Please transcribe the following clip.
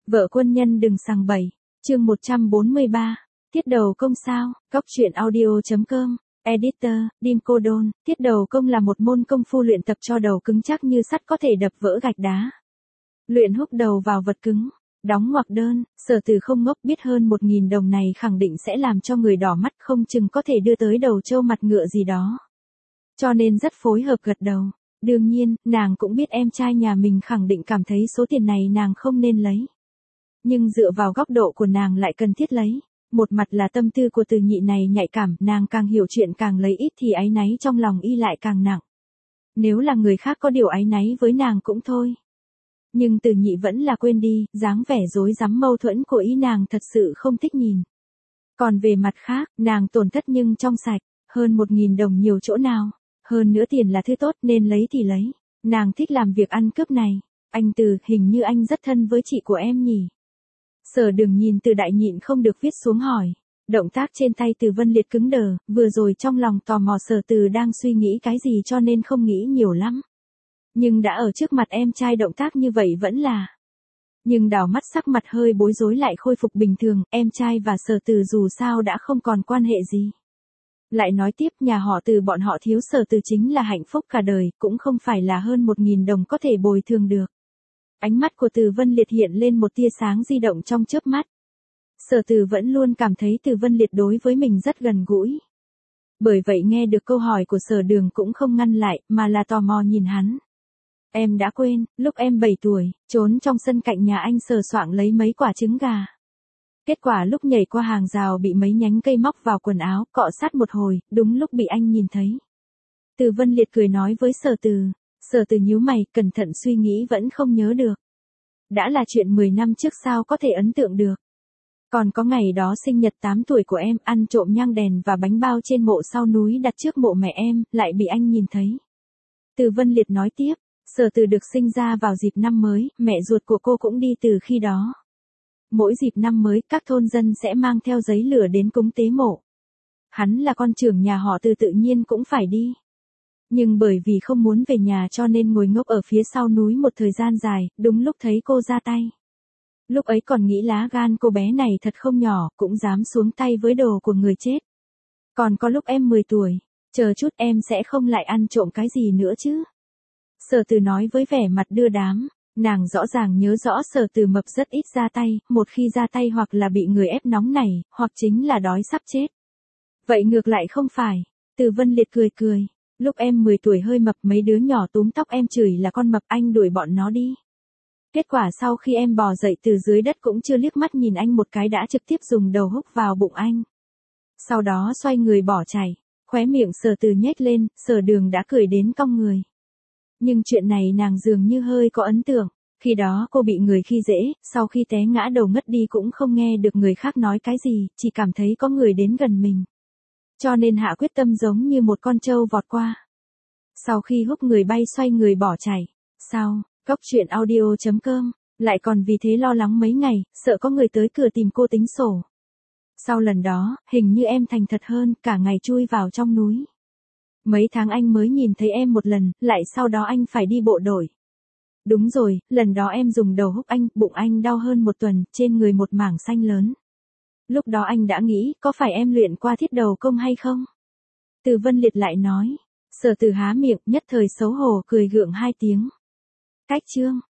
Vợ quân nhân đừng sằng bậy. Chương 143. Tiết đầu công sao? Góc truyện audio.com. Editor, Dim Cô Đôn. Tiết đầu công là một môn công phu luyện tập cho đầu cứng chắc như sắt có thể đập vỡ gạch đá. Luyện húc đầu vào vật cứng. Đóng ngoặc đơn, Sở Từ không ngốc, biết hơn 1.000 đồng này khẳng định sẽ làm cho người đỏ mắt, không chừng có thể đưa tới đầu trâu mặt ngựa gì đó. Cho nên rất phối hợp gật đầu. Đương nhiên, nàng cũng biết em trai nhà mình khẳng định cảm thấy số tiền này nàng không nên lấy. Nhưng dựa vào góc độ của nàng lại cần thiết lấy. Một mặt là tâm tư của Từ Nhị này nhạy cảm, nàng càng hiểu chuyện càng lấy ít thì áy náy trong lòng y lại càng nặng. Nếu là người khác có điều áy náy với nàng cũng thôi. Nhưng Từ Nhị vẫn là quên đi, dáng vẻ rối rắm mâu thuẫn của ý nàng thật sự không thích nhìn. Còn về mặt khác, nàng tổn thất nhưng trong sạch, hơn 1.000 đồng nhiều chỗ nào. Hơn nữa tiền là thứ tốt nên lấy thì lấy. Nàng thích làm việc ăn cướp này. Anh Từ, hình như anh rất thân với chị của em nhỉ? Sở Đường nhìn Từ Đại nhịn không được viết xuống hỏi. Động tác trên tay Từ Vân Liệt cứng đờ, vừa rồi trong lòng tò mò Sở Từ đang suy nghĩ cái gì cho nên không nghĩ nhiều lắm. Nhưng đã ở trước mặt em trai động tác như vậy vẫn là. Nhưng đảo mắt sắc mặt hơi bối rối lại khôi phục bình thường, em trai và Sở Từ dù sao đã không còn quan hệ gì. Lại nói tiếp, nhà họ Từ bọn họ thiếu Sở Từ chính là hạnh phúc cả đời, cũng không phải là hơn 1.000 đồng có thể bồi thường được. Ánh mắt của Từ Vân Liệt hiện lên một tia sáng di động trong chớp mắt. Sở Từ vẫn luôn cảm thấy Từ Vân Liệt đối với mình rất gần gũi. Bởi vậy nghe được câu hỏi của Sở Đường cũng không ngăn lại, mà là tò mò nhìn hắn. Em đã quên, lúc em 7 tuổi, trốn trong sân cạnh nhà anh sờ soạng lấy mấy quả trứng gà. Kết quả lúc nhảy qua hàng rào bị mấy nhánh cây móc vào quần áo, cọ sát một hồi, đúng lúc bị anh nhìn thấy. Từ Vân Liệt cười nói với Sở Từ. Sở Từ nhíu mày, cẩn thận suy nghĩ vẫn không nhớ được. Đã là chuyện 10 năm trước sao có thể ấn tượng được. Còn có ngày đó sinh nhật 8 tuổi của em, ăn trộm nhang đèn và bánh bao trên mộ sau núi đặt trước mộ mẹ em, lại bị anh nhìn thấy. Từ Vân Liệt nói tiếp, Sở Từ được sinh ra vào dịp năm mới, mẹ ruột của cô cũng đi từ khi đó. Mỗi dịp năm mới, các thôn dân sẽ mang theo giấy lửa đến cúng tế mộ. Hắn là con trưởng nhà họ Từ tự nhiên cũng phải đi. Nhưng bởi vì không muốn về nhà cho nên ngồi ngốc ở phía sau núi một thời gian dài, đúng lúc thấy cô ra tay. Lúc ấy còn nghĩ lá gan cô bé này thật không nhỏ, cũng dám xuống tay với đồ của người chết. Còn có lúc em 10 tuổi, chờ chút em sẽ không lại ăn trộm cái gì nữa chứ. Sở Từ nói với vẻ mặt đưa đám, nàng rõ ràng nhớ rõ Sở Từ mập rất ít ra tay, một khi ra tay hoặc là bị người ép nóng này, hoặc chính là đói sắp chết. Vậy ngược lại không phải, Từ Vân Liệt cười cười. Lúc em 10 tuổi hơi mập mấy đứa nhỏ túm tóc em chửi là con mập, anh đuổi bọn nó đi. Kết quả sau khi em bò dậy từ dưới đất cũng chưa liếc mắt nhìn anh một cái đã trực tiếp dùng đầu húc vào bụng anh. Sau đó xoay người bỏ chạy, khóe miệng Sở Từ nhếch lên, Sở Đường đã cười đến cong người. Nhưng chuyện này nàng dường như hơi có ấn tượng, khi đó cô bị người khi dễ, sau khi té ngã đầu ngất đi cũng không nghe được người khác nói cái gì, chỉ cảm thấy có người đến gần mình. Cho nên hạ quyết tâm giống như một con trâu vọt qua. Sau khi húc người bay xoay người bỏ chạy. Sau, góc truyện audio.com, lại còn vì thế lo lắng mấy ngày, sợ có người tới cửa tìm cô tính sổ. Sau lần đó, hình như em thành thật hơn, cả ngày chui vào trong núi. Mấy tháng anh mới nhìn thấy em một lần, lại sau đó anh phải đi bộ đội. Đúng rồi, lần đó em dùng đầu húc anh, bụng anh đau hơn 1 tuần, trên người một mảng xanh lớn. Lúc đó anh đã nghĩ, có phải em luyện qua thiết đầu công hay không? Từ Vân Liệt lại nói. Sở Từ há miệng, nhất thời xấu hổ cười gượng 2 tiếng. Cách chương.